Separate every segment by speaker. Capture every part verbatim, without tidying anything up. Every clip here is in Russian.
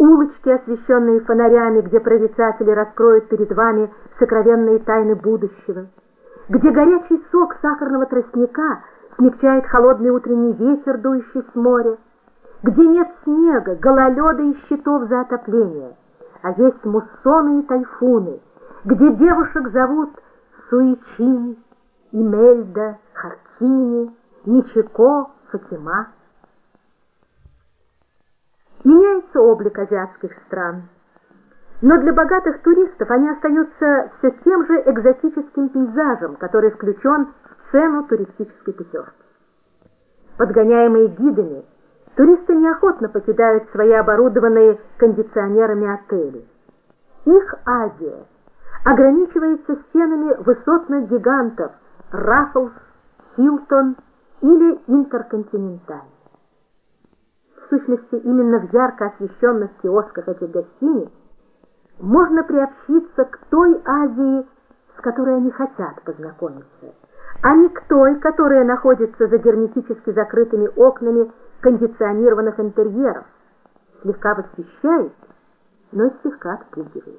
Speaker 1: улочки, освещенные фонарями, где прорицатели раскроют перед вами сокровенные тайны будущего, где горячий сок сахарного тростника смягчает холодный утренний ветер, дующий с моря, где нет снега, гололеда и счетов за отопление, а есть муссоны и тайфуны, где девушек зовут Суичин, Имельда, Хартини, Мичико, Фатима. Меняется облик азиатских стран, но для богатых туристов они остаются все тем же экзотическим пейзажем, который включен в цену туристической путевки. Подгоняемые гидами, туристы неохотно покидают свои оборудованные кондиционерами отели. Их Азия ограничивается стенами высотных гигантов Раффлс, Хилтон или Интерконтиненталь. В сущности, именно в ярко освещенных киосках этих гостиниц можно приобщиться к той Азии, с которой они хотят познакомиться, а не к той, которая находится за герметически закрытыми окнами кондиционированных интерьеров, слегка восхищает, но и слегка отпугивает.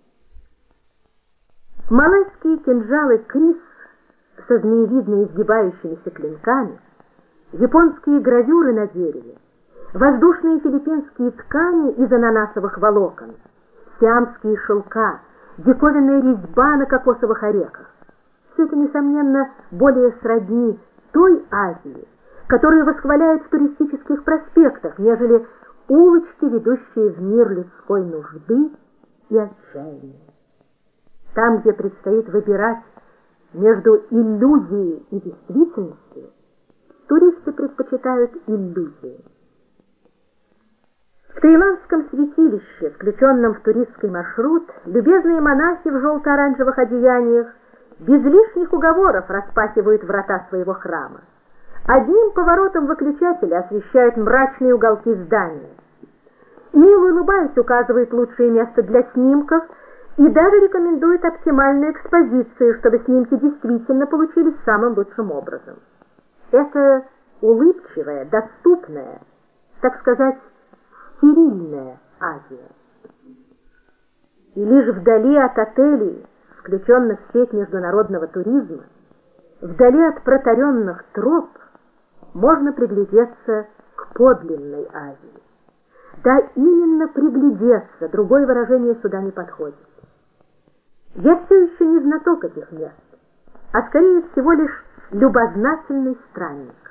Speaker 1: Малайские кинжалы крис со змеевидно изгибающимися клинками, японские гравюры на дереве, воздушные филиппинские ткани из ананасовых волокон, сиамские шелка, диковинная резьба на кокосовых орехах. Все это, несомненно, более сродни той Азии, которую восхваляют в туристических проспектах, нежели улочки, ведущие в мир людской нужды и отчаяния. Там, где предстоит выбирать между иллюзией и действительностью, туристы предпочитают иллюзии. В таиландском святилище, включенном в туристский маршрут, любезные монахи в желто-оранжевых одеяниях без лишних уговоров распахивают врата своего храма. Одним поворотом выключателя освещают мрачные уголки здания. Мило улыбаясь, указывает лучшее место для снимков и даже рекомендует оптимальную экспозицию, чтобы снимки действительно получились самым лучшим образом. Это улыбчивая, доступная, так сказать, стерильная Азия. И лишь вдали от отелей, включенных в сеть международного туризма, вдали от протаренных троп, можно приглядеться к подлинной Азии. Да именно приглядеться, другое выражение сюда не подходит. Я все еще не знаток этих мест, а скорее всего лишь любознательный странник.